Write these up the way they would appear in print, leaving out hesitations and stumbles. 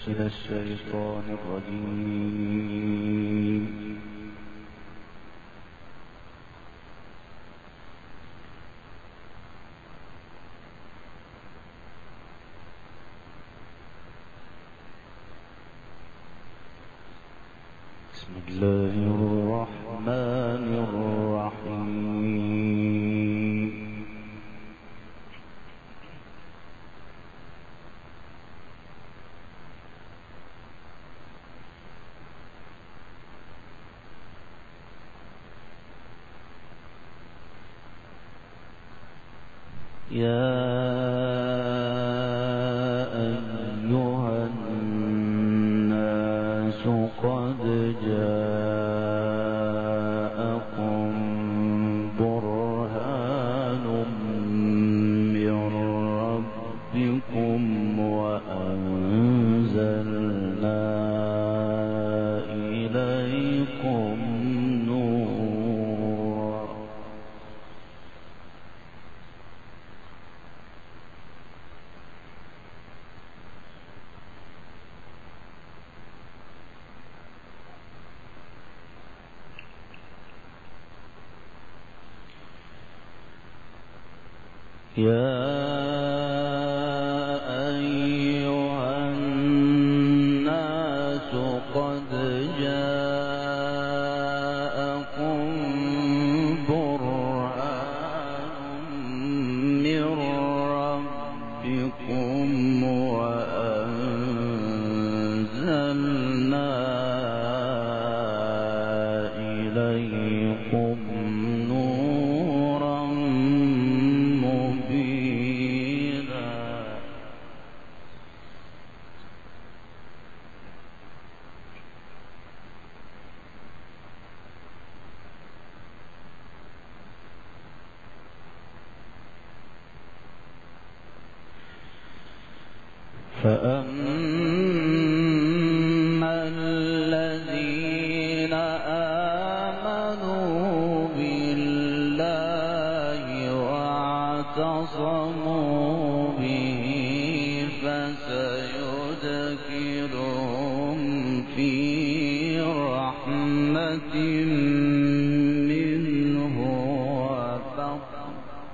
من الشيطان الرجيم. بسم الله الرحمن الرحيم. يا أيها الناس قد جاءكم برهان من ربكم وأنزلنا إليكم نورا. يا أيها الناس قد جاءكم برهان من ربكم وأنزلنا إليكم نورا مبينا. فأما الذين آمنوا بالله واعتصموا به فسيدخلهم في رحمة منه وفضل.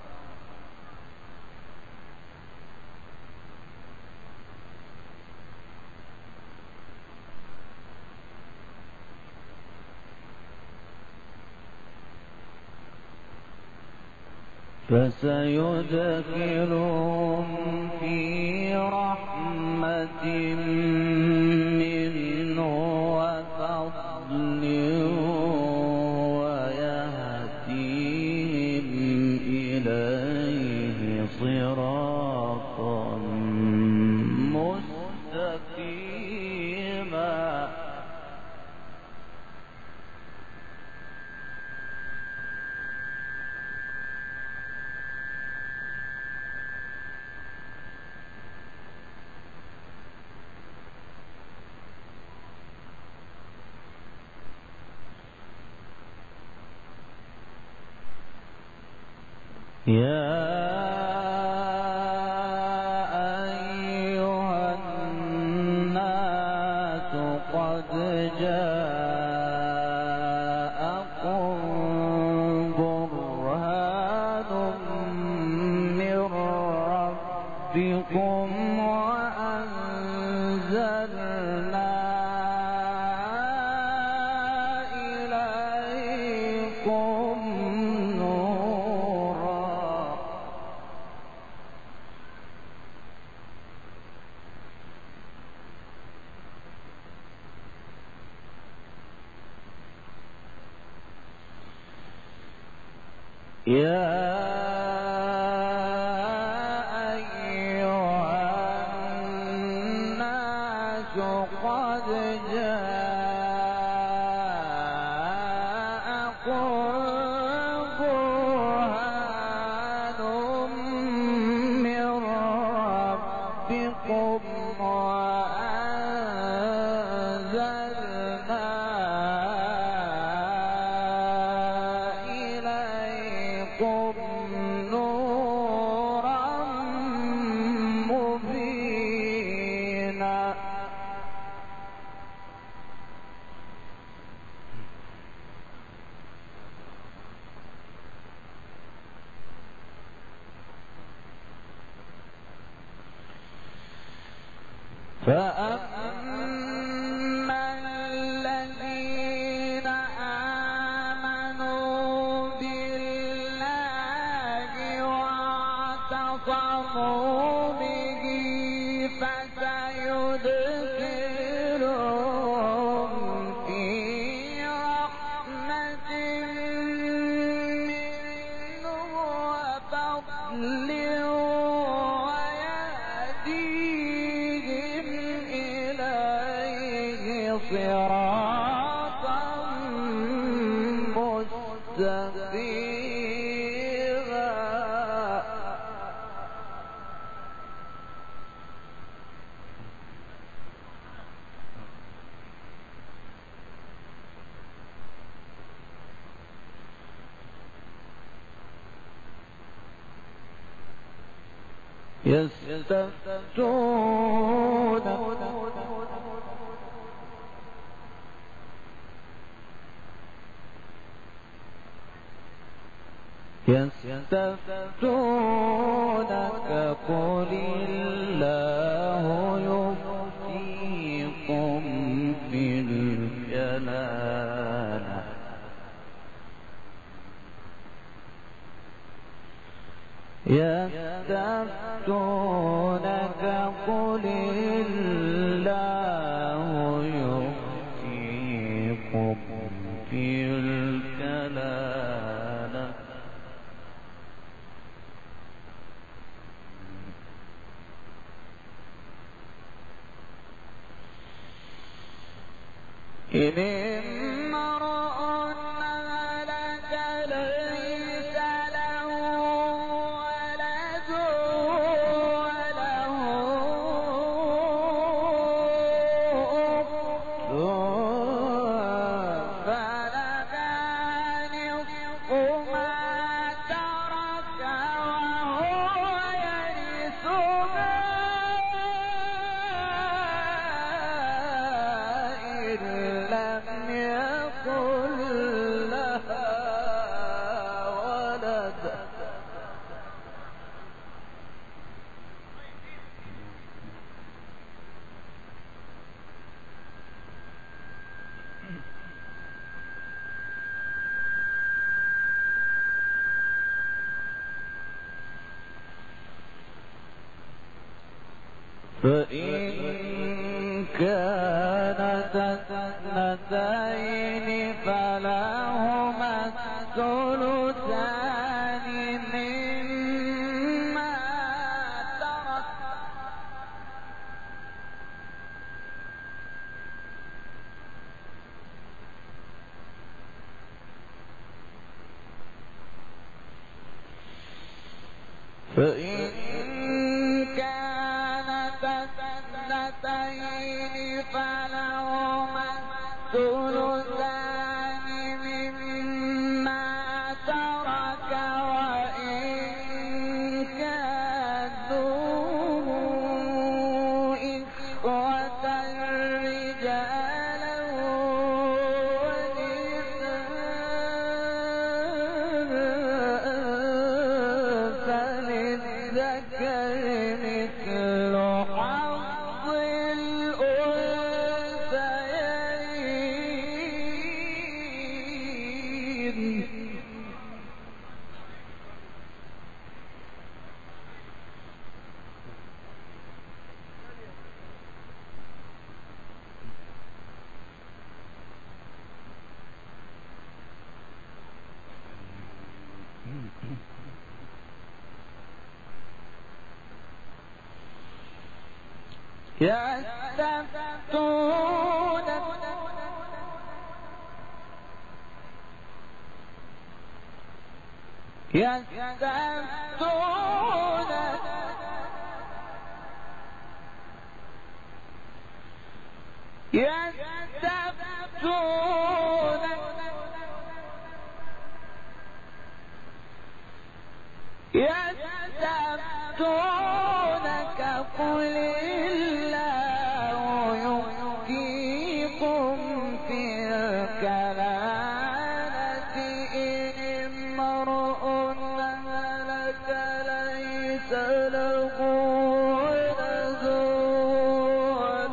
فسيدخلهم في رحمة منه وفضل ويهديهم إليه صراطا مستقيما. يا أيها الناس قد جاءكم برهان من ربكم وأنزلنا إليكم نورا. يا أيها الناس قد جاءكم برهان من ربكم وأنزلنا إليكم نورا مبينا. فأما الذين آمنوا بالله واعتصموا به فسيدخلهم في رحمة منه وفضل ويهديهم إليه صراطا مستقيما. يستفتونك قل الله يفتيكم في الكلالة يستفتونك قل الله يفتيكم في الكلالة إن امرؤ هلك ليس له ولد وله أخت فلها نصف ما ترك وهو يرثها إن لم يكن لها ولد. فإن كانتا اثنتين فلهما الثلثان مما ترك فإن كانتا اثنتين فلهما الثلثان مما ترك وإن كانوا إخوة رجالا ونساء فللذكر مثل حظ الأنثيين. يستفتونك قل الله يفتيكم في الكلالة إن امرؤ هلك ليس له ولد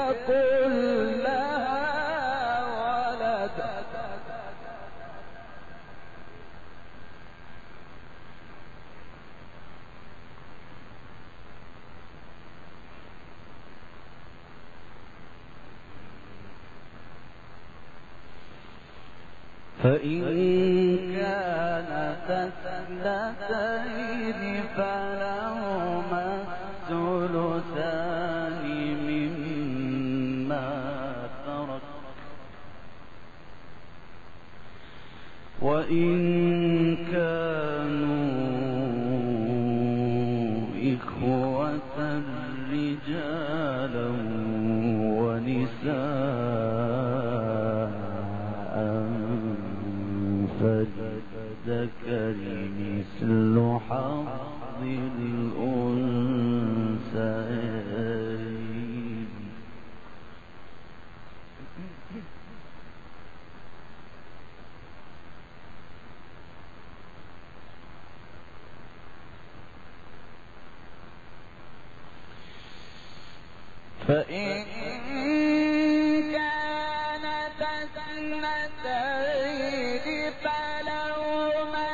يكن لها ولد فإن كانت اثنتين فلهما الثلثان مما ترك وإن كانوا إخوة رجالا ونساء فللذكر مثل حظ الأنثيين فإن كانت اثنتين فلهما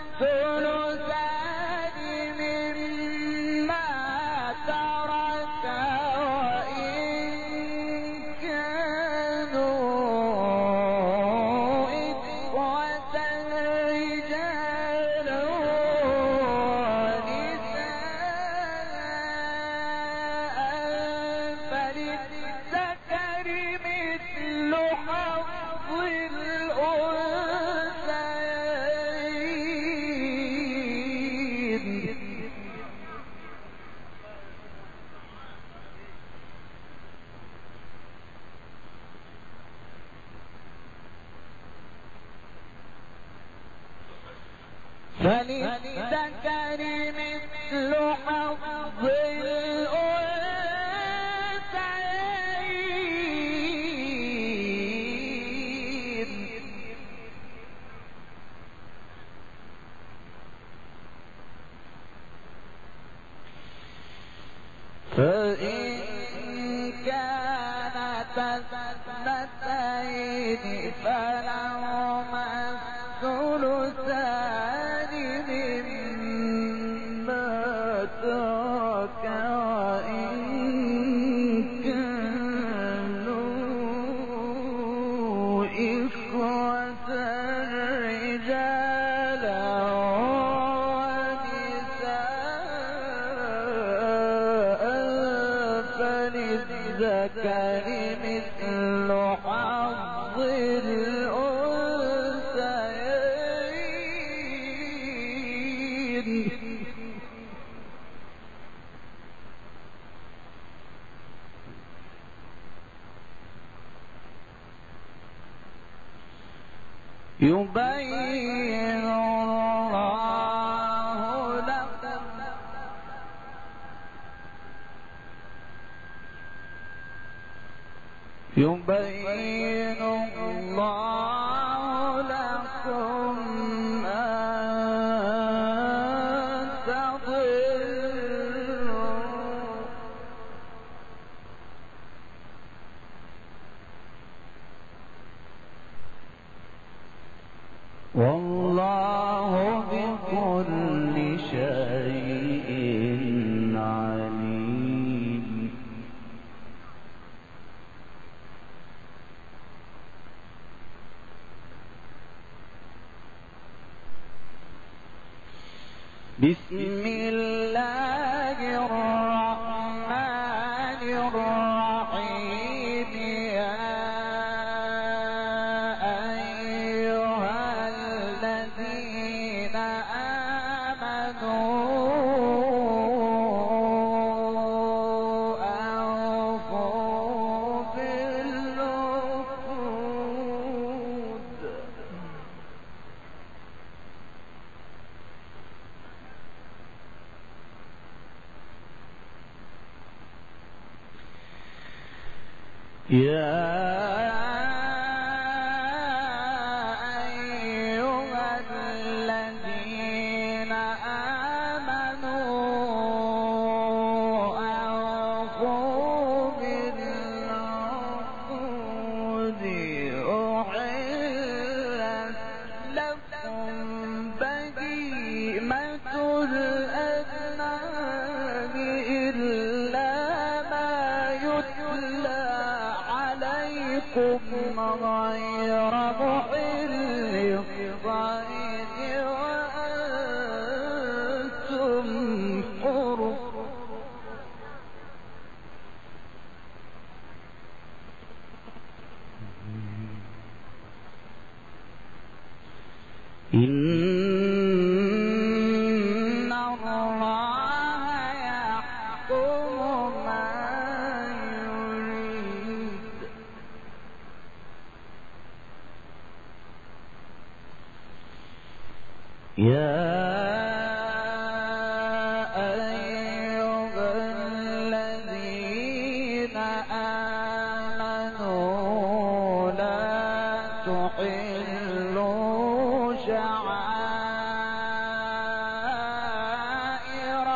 الثلثان مما ترك وإن كانوا إخوة رجالا ونساء فللذكر مثل حظ الأنثيين فللذكر مثل حظ الأنثيين فإن كانت اثنتين فلهما الثلثان مما ترك وإن كانوا إخوة رجالا ونساء فللذكر مثل حظ الأنثيين يبين الله لكم يبين الله لكم أن تضلوا والله بكل شيء عليم بسم الله الرحمن الرحيم يا أيها الذين آمنوا أوفوا بالعقود يا أيها الذين آمنوا أوفوا بالعقود عليكم غير محل الصيد وأنتم حرم إن الله يحكم ما يريد يا أيها الذين آمنوا لا تحلوا شعائر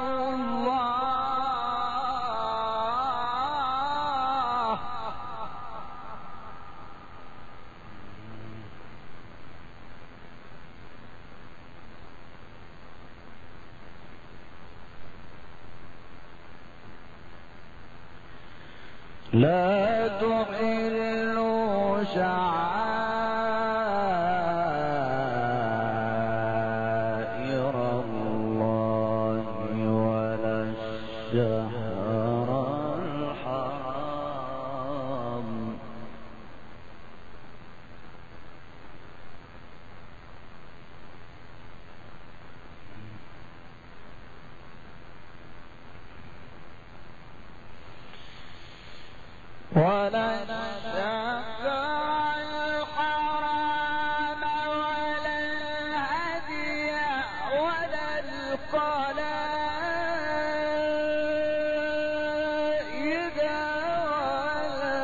الله لا تحلوا شعائر الله ولا الشهر الحرام ولا الشهر الحرام ولا الهدي ولا القلائد ولا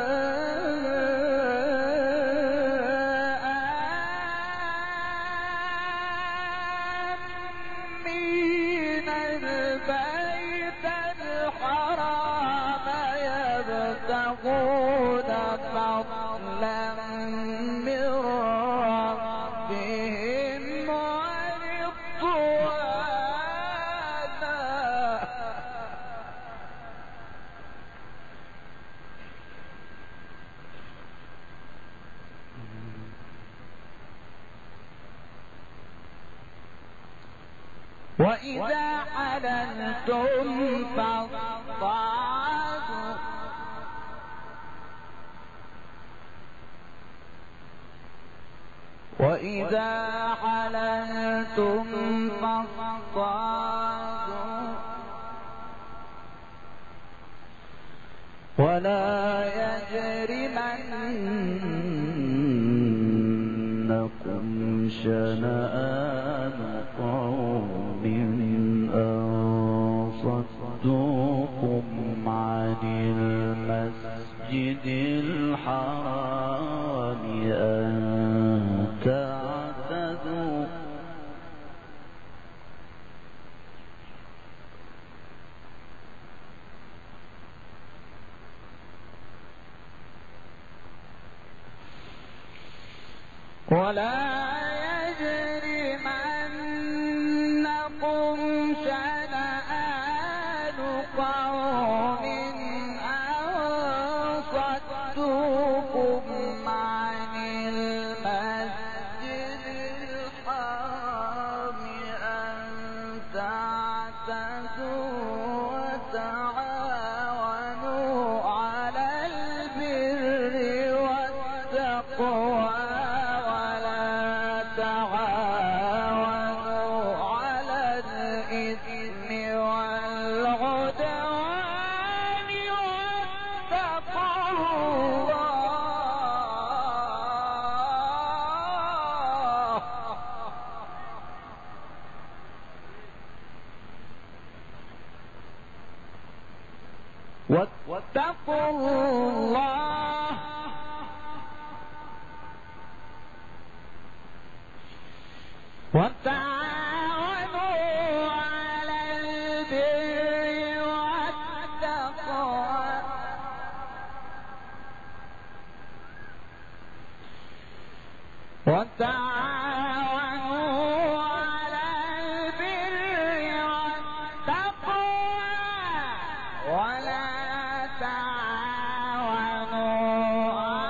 آمين البيت الحرام يبتغون فضلا من ربهم ورضوانا وإذا حللتم فاصطادوا وإذا حللتم فاصطادوا ولا يجرمنكم شنآن قوم أن صدوكم عن المسجد الحرام أن تعتدوا ولا يجرمنكم شنآن قوم أن صدوكم عن المسجد الحرام أن تعتدوا وتعاونوا على البر والتقوى تعاونوا على الإثم والعدوان واتقوا الله واتقوا الله وتعاونوا على البر والتقوى وتعاونوا على البر والتقوى ولا تعاونوا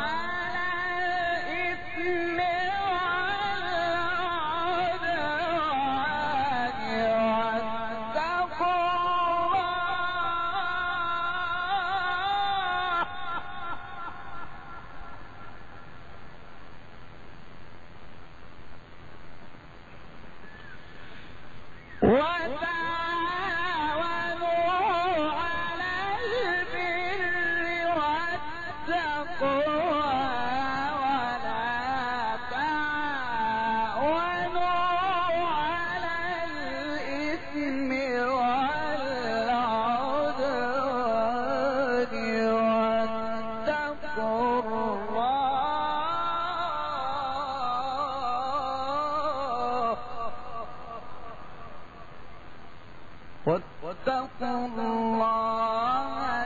واتقوا الله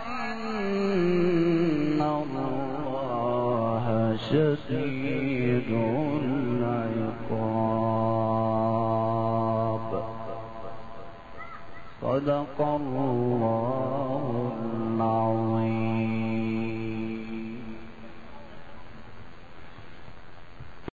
إن الله شديد العقاب. صدق الله العظيم.